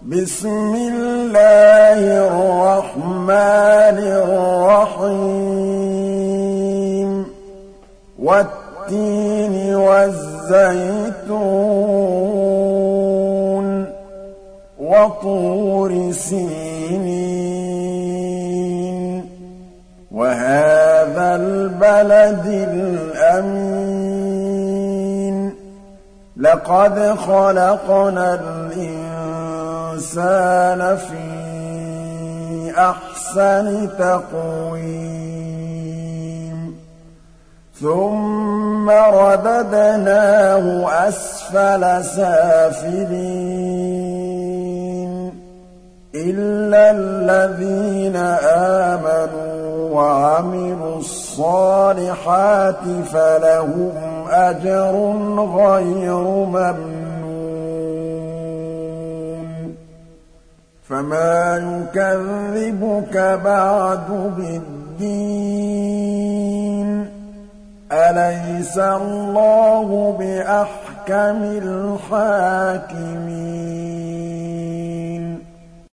بسم الله الرحمن الرحيم والتين والزيتون وطور سينين وهذا البلد الأمين لقد خلقنا الإنسان في أحسن تقويم ثم رددناه أسفل سافلين إلا الذين آمنوا وعملوا الصالحات فلهم أجر غير ممنون فما يكذبك بعد بالدين أليس الله بأحكم الحاكمين